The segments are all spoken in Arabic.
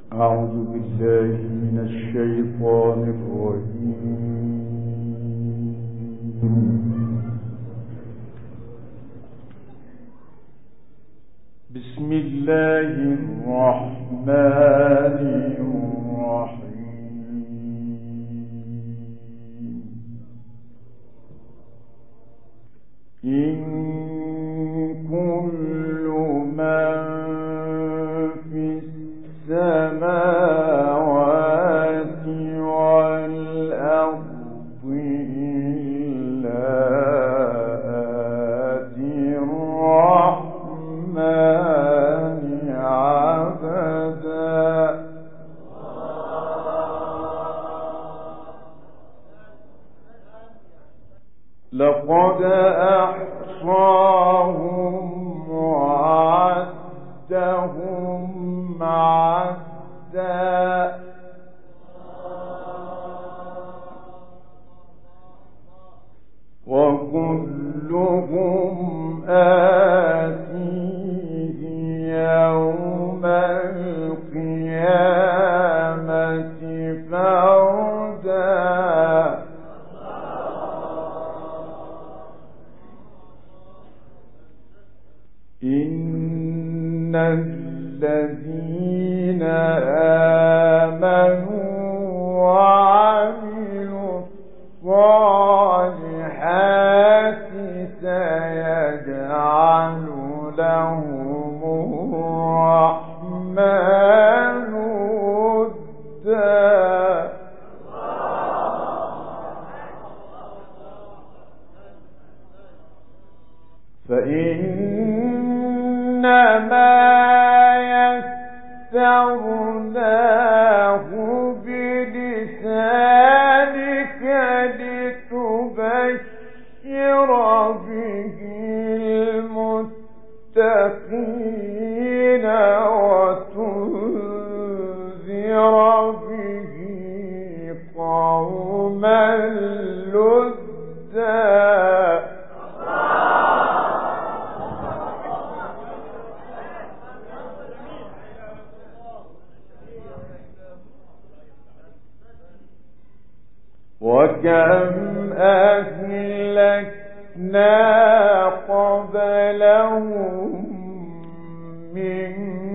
أعوذ بالله من الشيطان الرجيم. بسم الله الرحمن الرحيم. إن كل من في السماوات والأرض إلا آتي الرحمن عبدا. لقد أحصاهم وعدهم عدا. وكلهم آتيه يوم القيامة فردا. إن الذين آمنوا وعملوا الصالحات سيجعل لهم الرحمن ودا. فإنما يسرناه بلسانك لتبشر به المتقين وتنذر به قوما لدا. وكم أهلكنا قبلهم من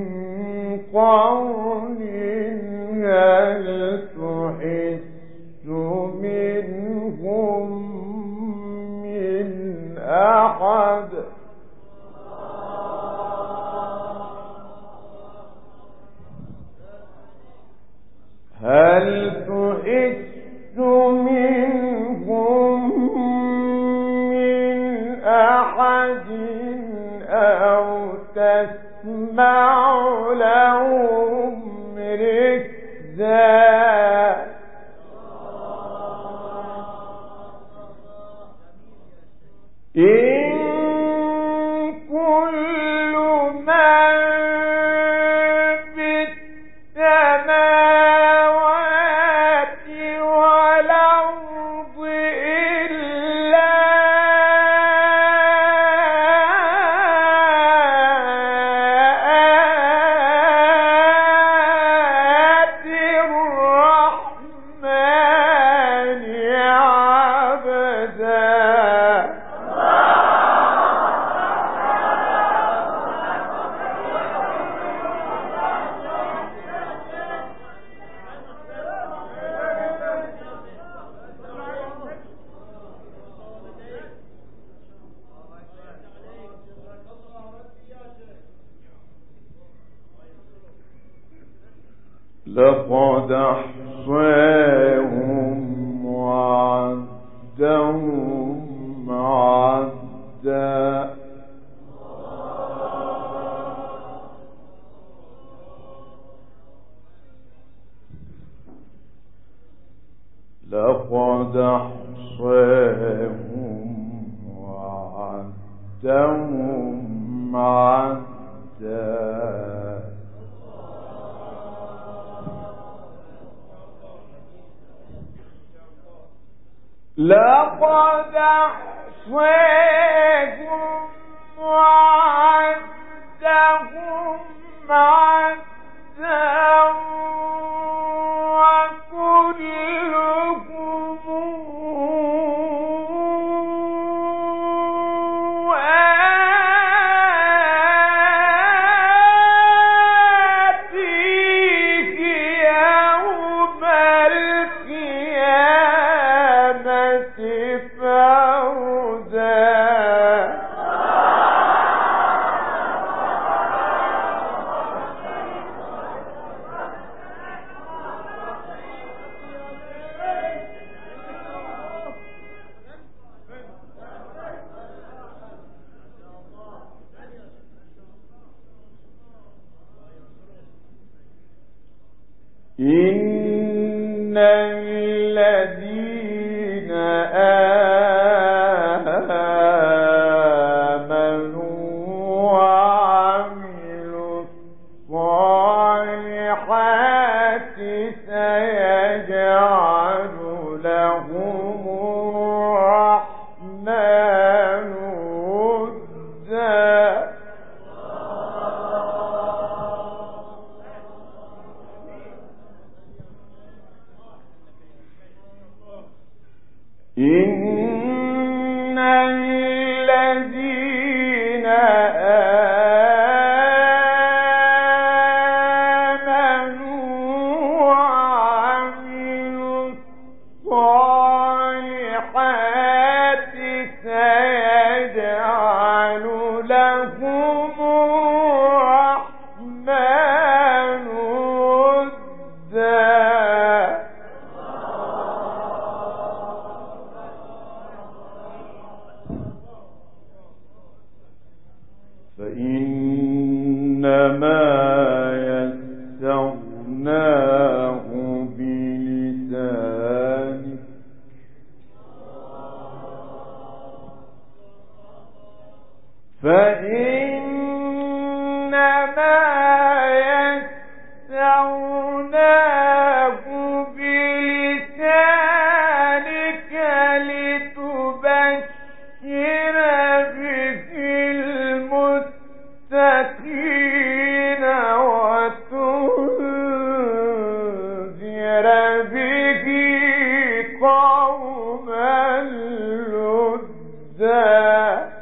قرن هل تحس منهم من أحد. هل تحس منهم من أحد أو تسمع لهم ركزا. إن كل من في السماوات والأرض إلا آتي الرحمن عبدا. لقد أحصاهم وعدهم عدا. لقد أحصاهم وعدهم عدا. لقد أحصاهم وعدهم عدا. إن الذين آمنوا وعملوا الصالحات سيجعل لهم الرحمن ودا. إن الذين آمنوا وعملوا الصالحات سيجعل لهم الرحمن ودا. فإنما يسرناه بلسانك لتبشر به المتقين وتنذر به قوما لدا.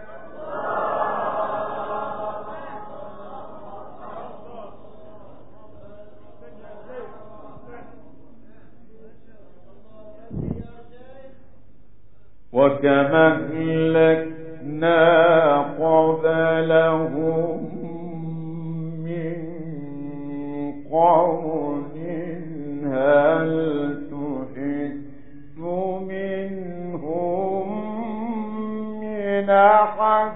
وكما أهلكنا قبلهم من قرن هل تحس منهم من أحد.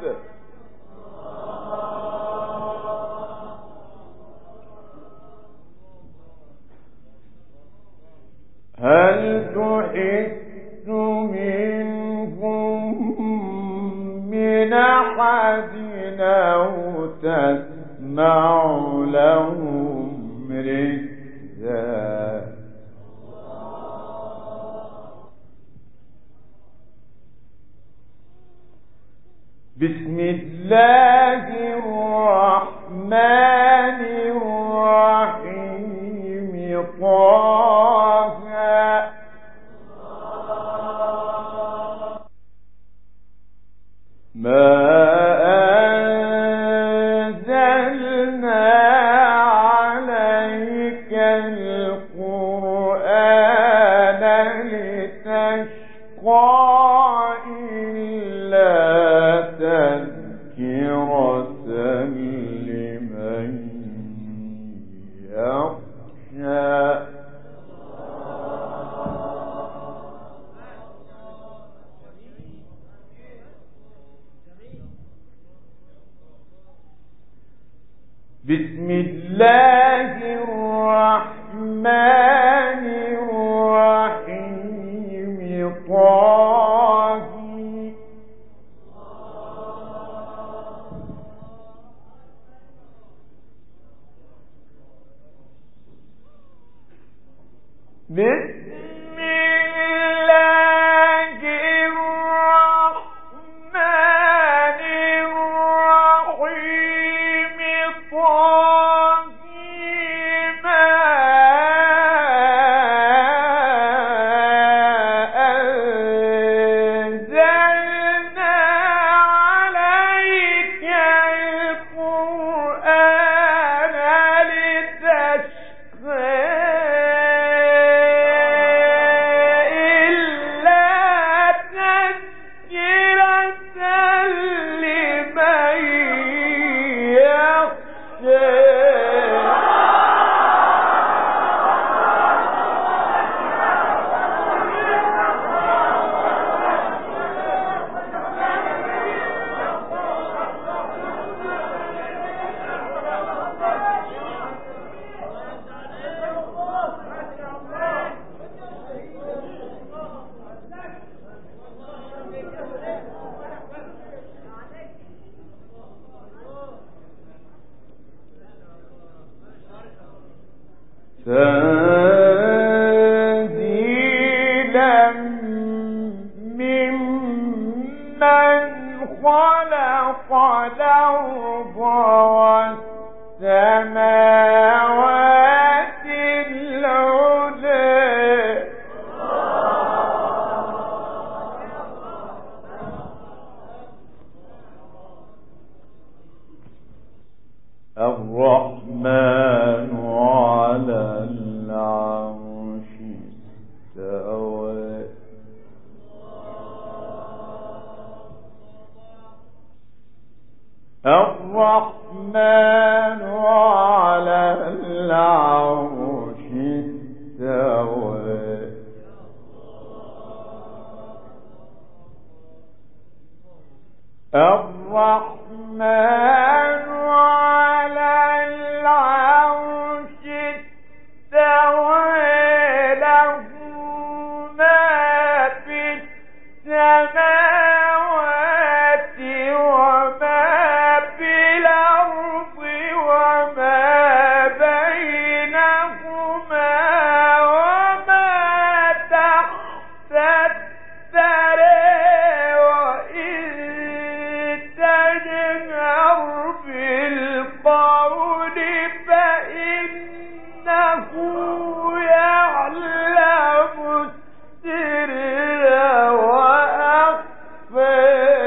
هل تحس منهم من أحد أو تسمع لهم ركزا. بسم الله الرحمن الرحيم. طه ما أنزلنا عليك القرآن لتشقى إلا تذكرة لمن يخشى. بسم الله الرحمن الرحيم. طه بسم الله الرحمن الرحيم. طه ما أنزلنا عليك القرآن لتشقى تنزيلا ممن خلق الأرض والسماوات العلى الرحمن على العرش استوى الرحمن على العرش استوى الرحمن على العرش استوى له ما في السماوات وما في الأرض وما بينهما وما تحت الثرى وإن تجهر بالقول فإنه يعلم السر وأخفى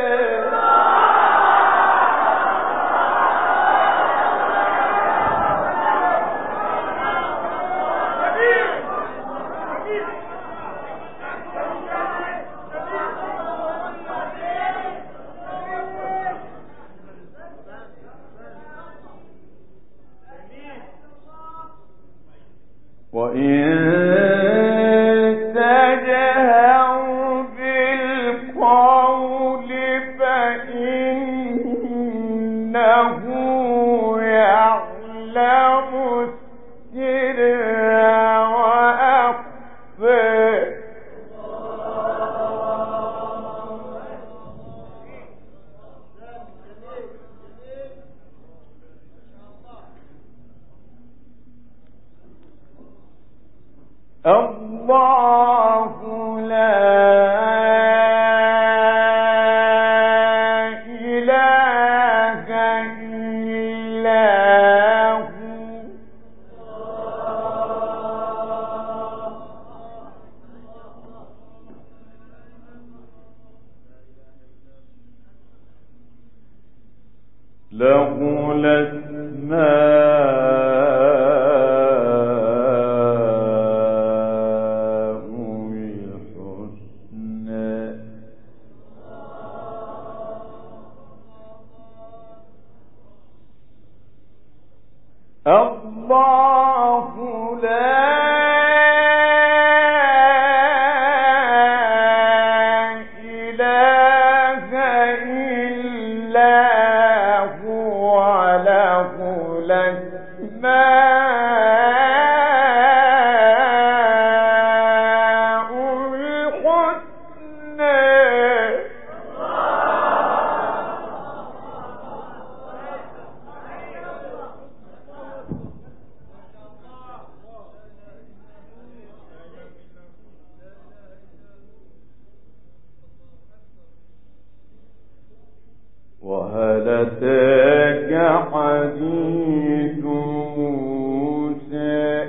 وإن تجهر بالقول فإنه يعلم السر وأخفى الله لا إله إلا هو له الأسماء الحسنى الله لا إله إلا هو له الأسماء الحسنى وهل أتاك حديث موسى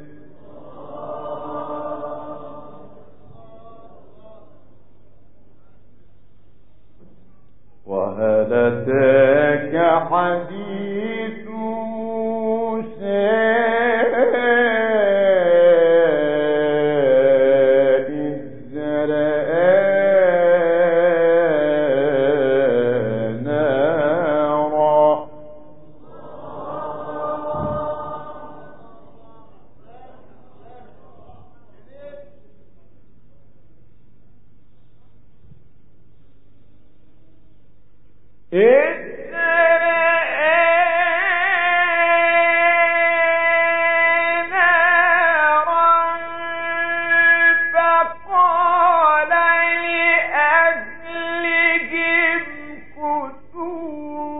وهل أتاك حديث موسى إذ رأى نارا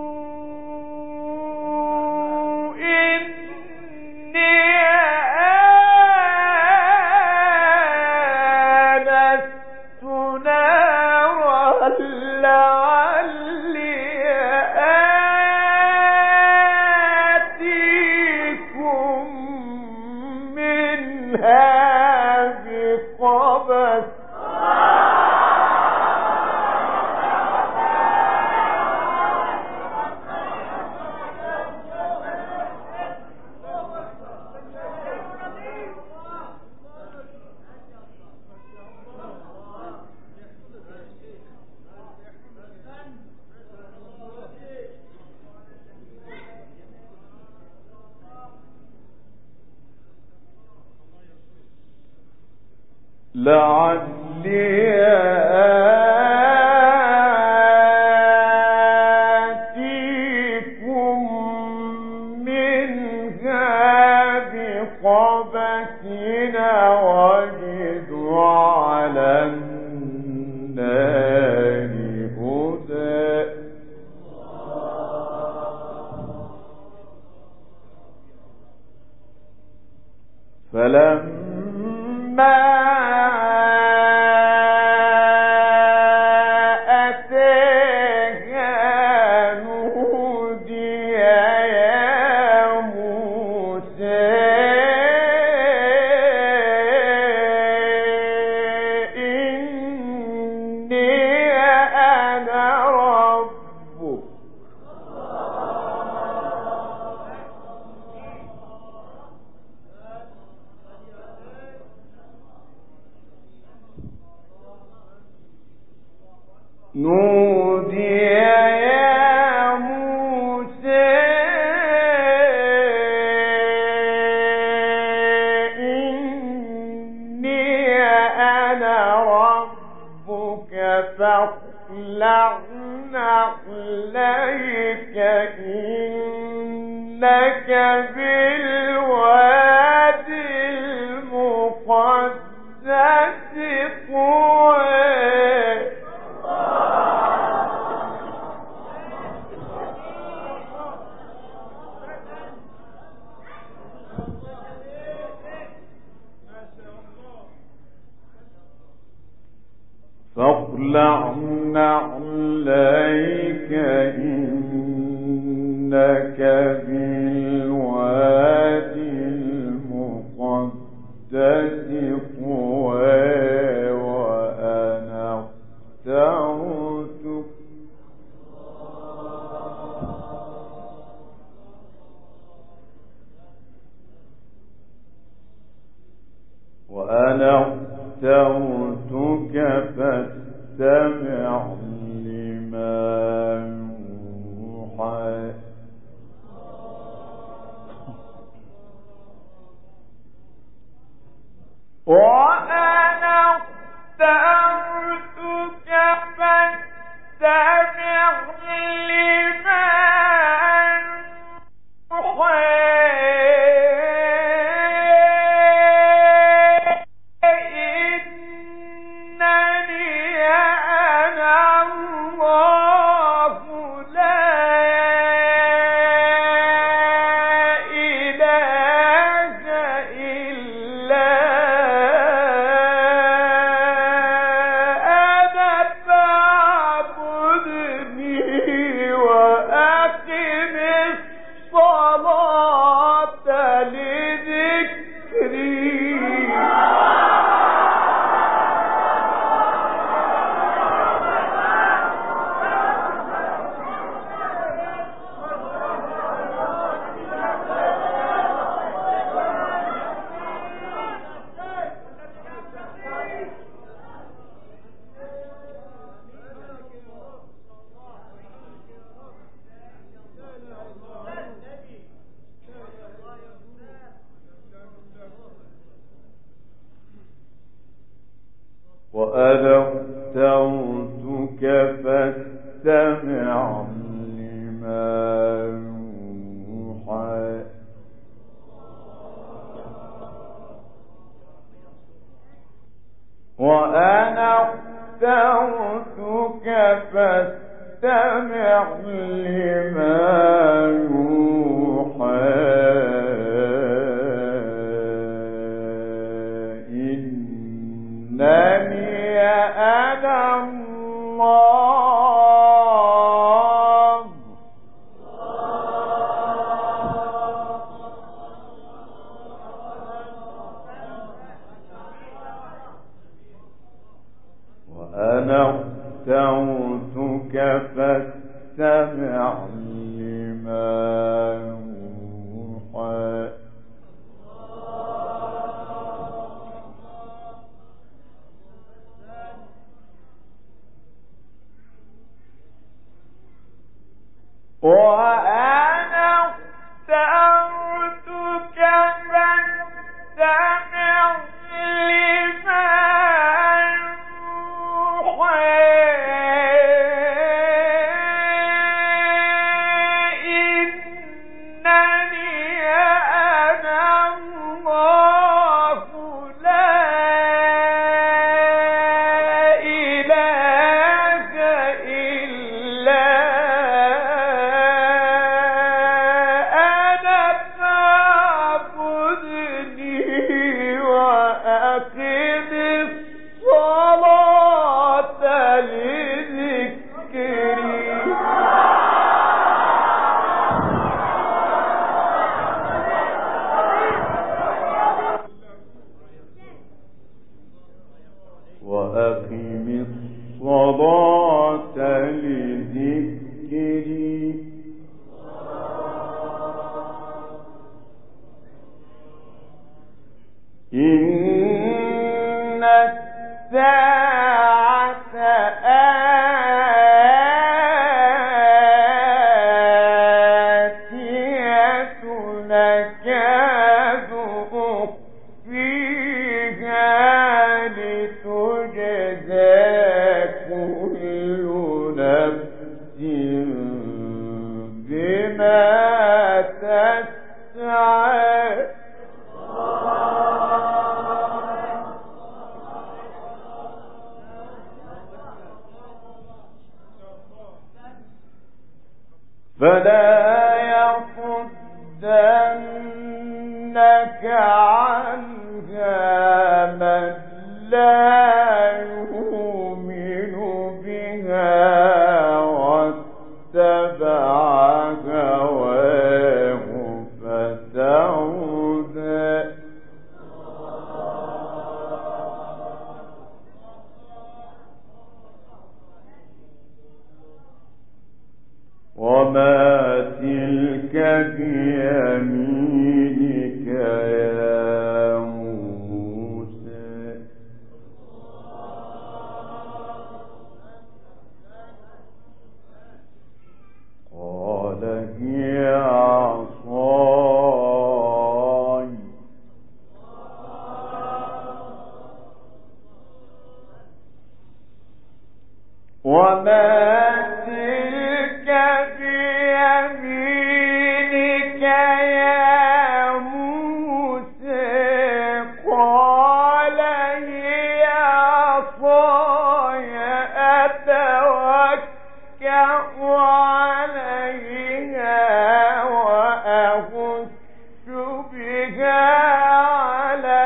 إني منها بقبس لعلي آتيكم منها بقبس وجد على النار هدى فلما نودي يا موسى إني أنا ربك فاخلع نعليك إنك بالوادي المقدس طوى فاخلع نعليك إنك بالوادي المقدس طوى وأنا اخترتك فاستمع لما يوحى وأنا اخترتك فاستمع لما وأنا اخترتك فاستمع لما يوحى وأنا اخترتك فاستمع لما يوحى إنني أنا الله اخترتك فاستمع لما يوحى وأنا اخترتك فاستمع لما يوحى إنني أنا الله لا إله إلا أنا فاعبدني وأقم الصلاة لذكري وأقم الصلاة لذكري إن الساعة آتية نكاد أخفيها لتجزى كل نفس بما تسعى فلا يصدنك عنها من لا يؤمن بها واتبع هواه فتردى وما تلك بيمينك يا موسى قال هي عصاي وما تلك بيمينك يا موسى قال هي عصاي أتوكأ عليها وأهش بها على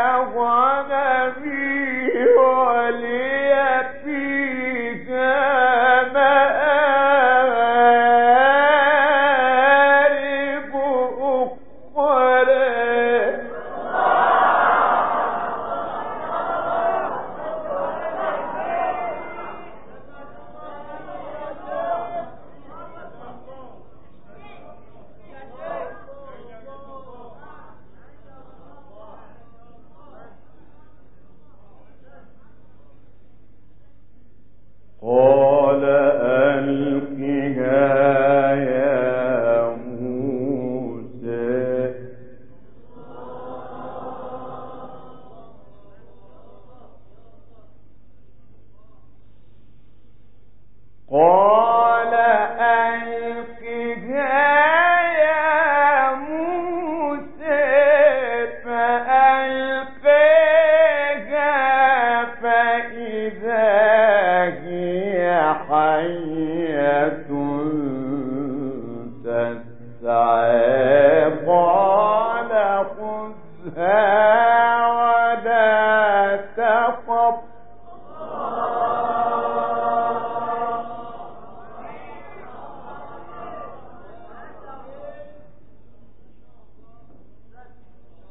غنمي ولي فيها مآرب أخرى قال ألقها يا موسى قال ألقها يا موسى فألقاها فإذا هي حية تسعى قال خذها ولا تخف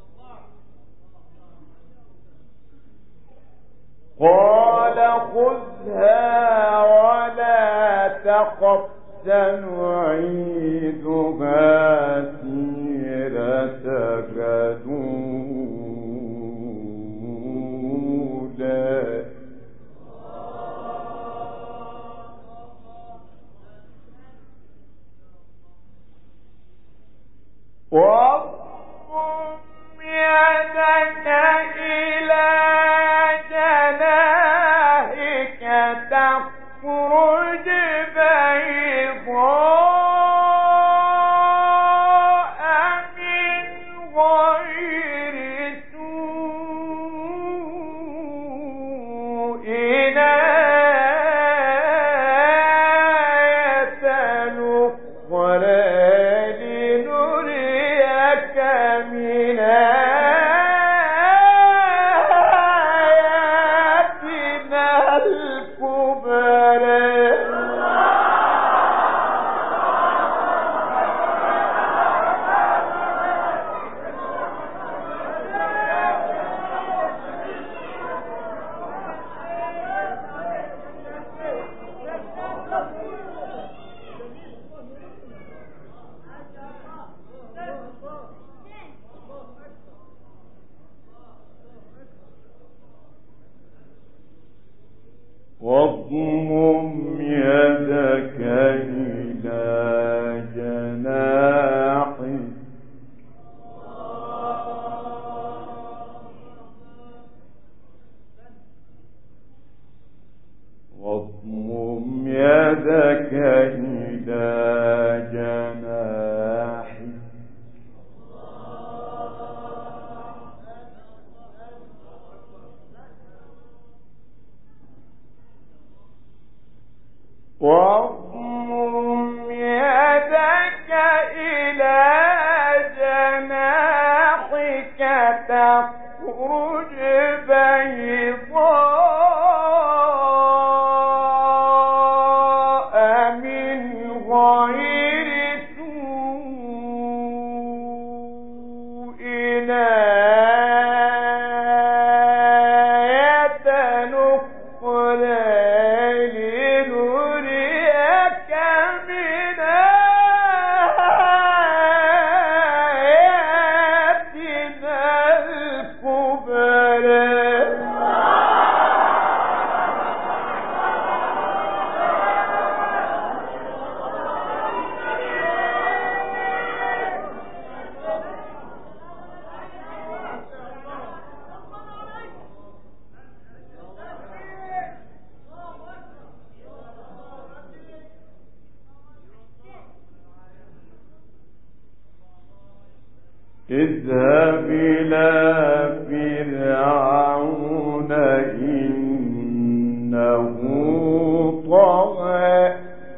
قال خذ خذها ولا تخف سنعيدها سيرتك الأولى واضم يدك إلى جناحك تخرج بيضاء من غير سوء آية أخرى لنريك من آياتنا الكبرى واضمم يدك إلى جناحك واضمم يدك إلى جناحك واضمم يدك إلى جناحك تخرج بيضاء من غير سوء آية أخرى لنريك من آياتنا الكبرى اذهب إلى فرعون إنه طغى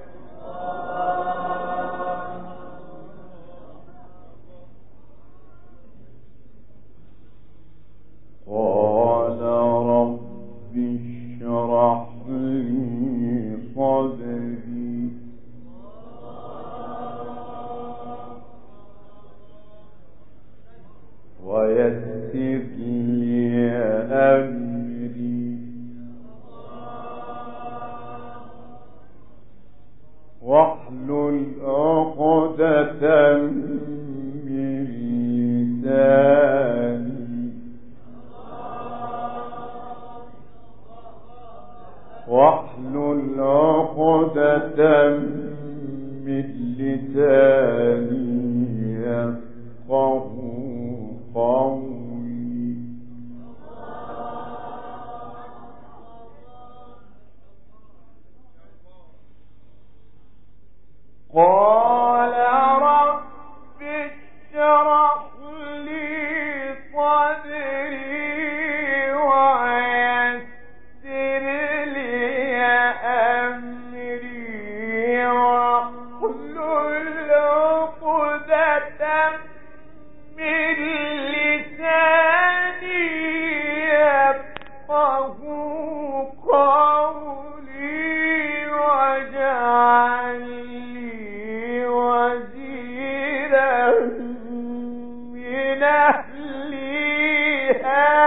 قال رب اشرح لي صدري ويسر لي أمري واحلل عقدة من لساني واحلل عقدة من لساني يفقهوا قولي قال رب اشرح لي صدري ويسر لي أمري واحلل عقدة من لساني يفقهوا قولي واجعل لي وزيرا من أهلي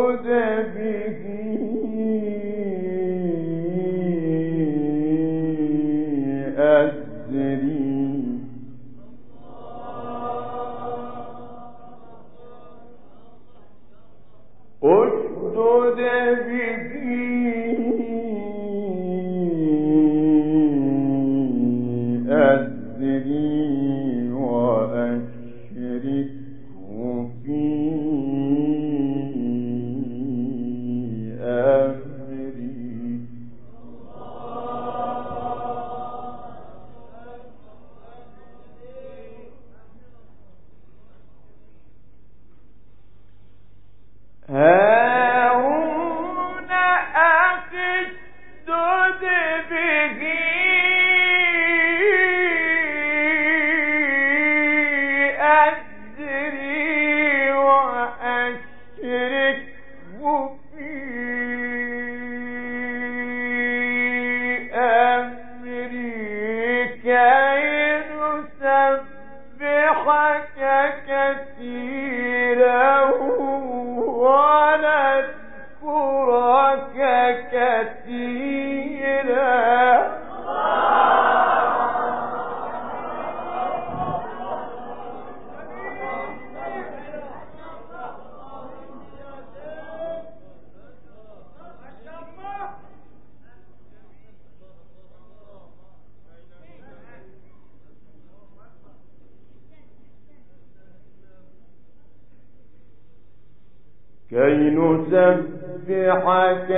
كي نسبحك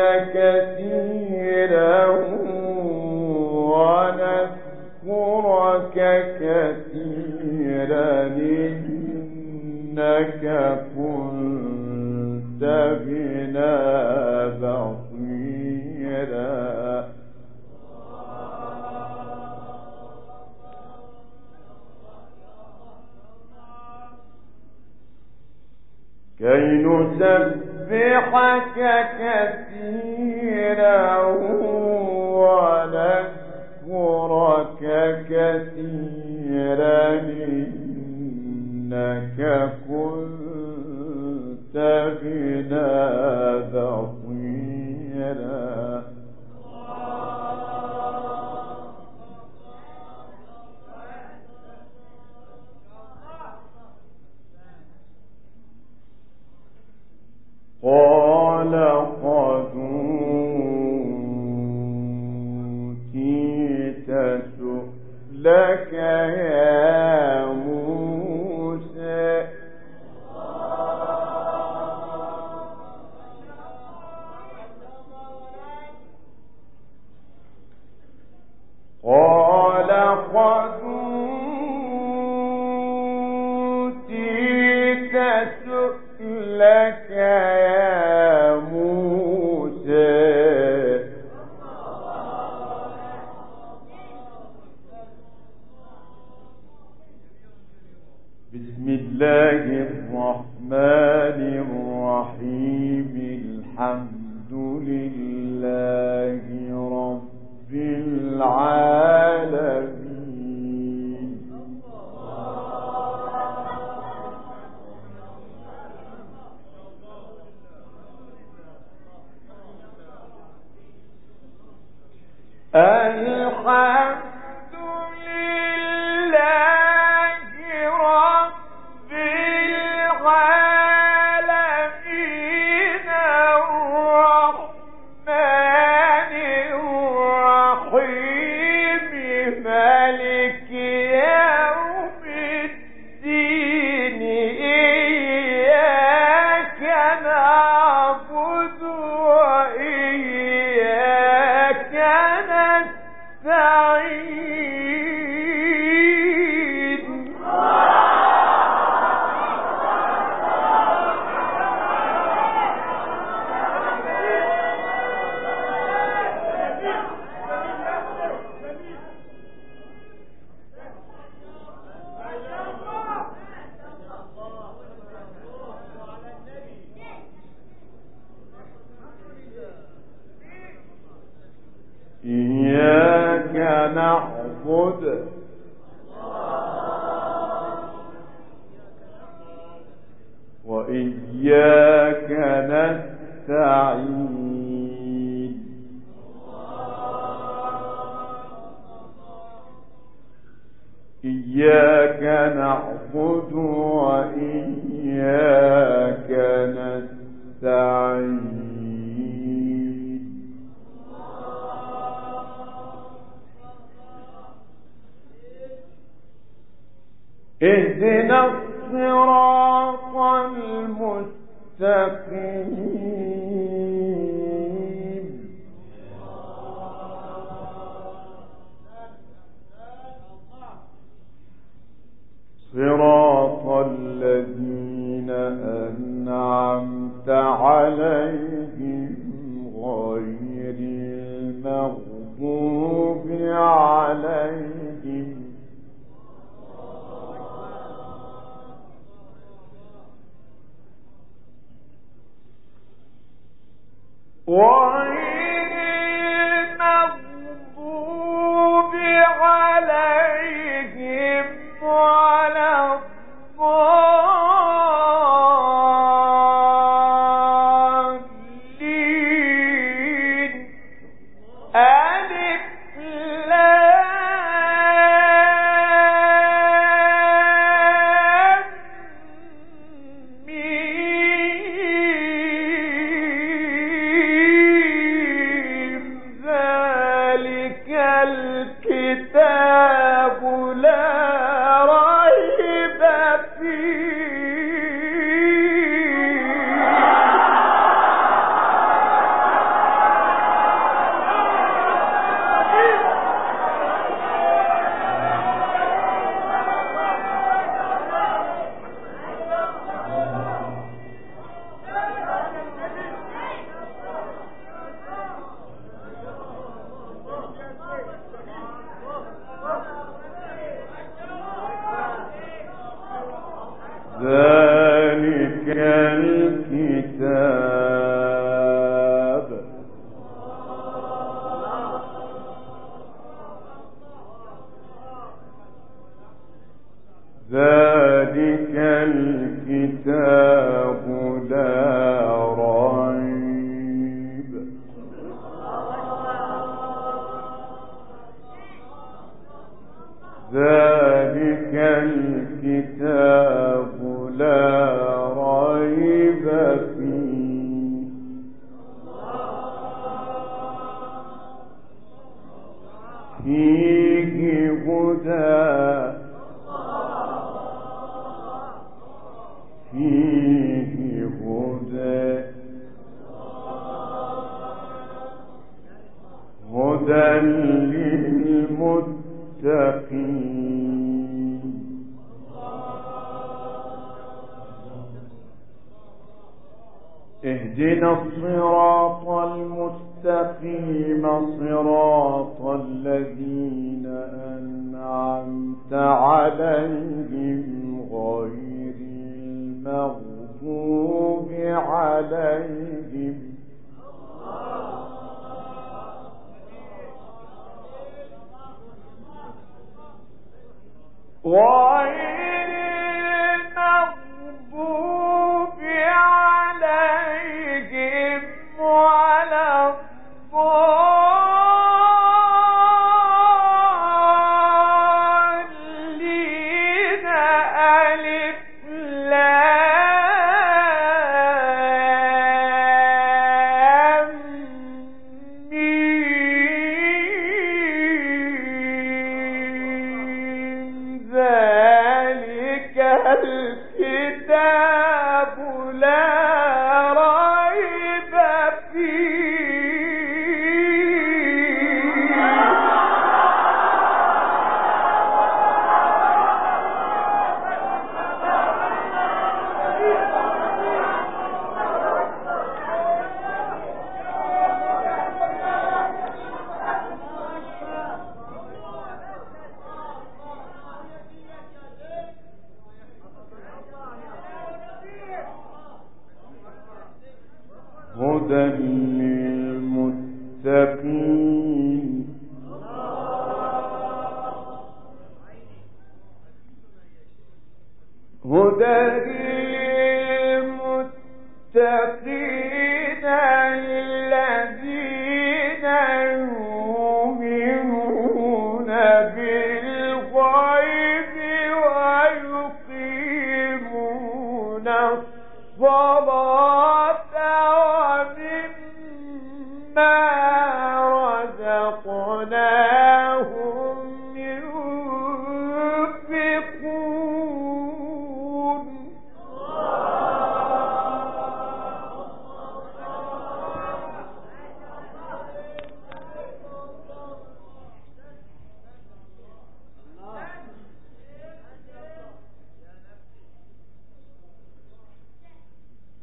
كثيرا ونذكرك كثيرا إنك كنت بنا بصيرا كي نسبحك كثيرا ونذكرك كثيرا إنك كنت بنا بصيرا قال قد أوتيت سؤلك يا موسى قال قد أوتيت سؤلك يا موسى بسم الله الرحمن الرحيم الحمد لله رب العالمين الحمد لله رب العالمين الرحمن الرحيم مالك يوم الدين إياك نعبد وإياك نستعين إياك نعبد وإياك نستعين نستعين إياك نعبد وإياك نستعين اهدنا الصراط المستقيم صراط الذين أنعمت عليهم غير المغضوب عليهم غير المغضوب عليهم ولا الضالين ألف لام ميم ذلك الكتاب لا ريب ذلك الكتاب ذلك الكتاب لا ريب ذلك الكتاب لا ريب فيه هدى هدى للمتقين اهدنا الصراط المستقيم صراط الذين أنعمت عليهم غير المغضوب عليهم غير المغضوب عليهم ولا الضالين ألف لام ميم ذلك الكتاب لا ريب هدى للمتقين هدى للمتقين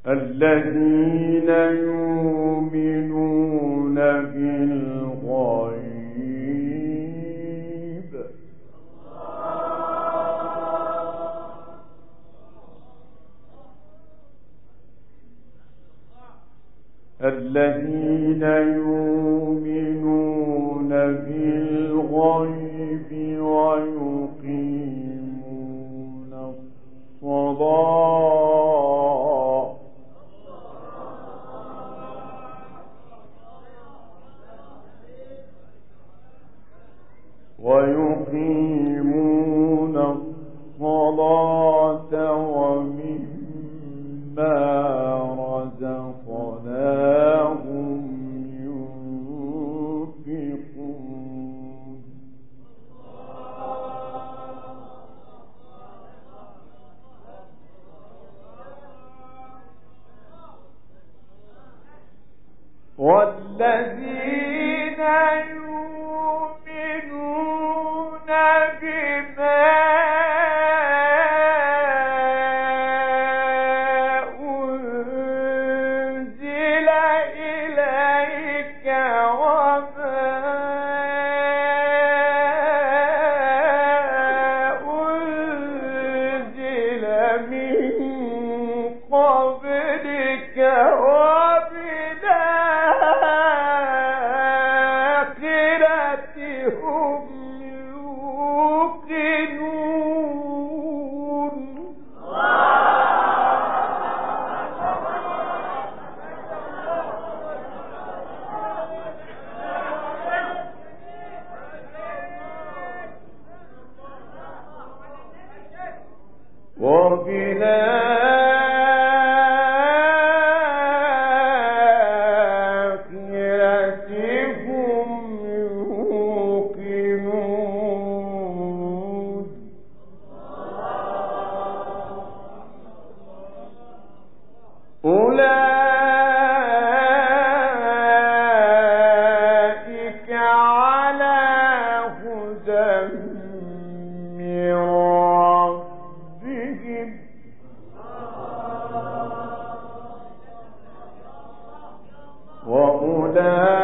الذين يؤمنون بالغيب الذين يؤمنون بالغيب ويقيمون الصلاة ومما رزقناهم ينفقون والذين يؤمنون بما أنزل إليك وما أنزل من قبلك وبالآخرة هم يوقنون وبالآخرة هم يوقنون أولئك على هدى من ربهم وأولئك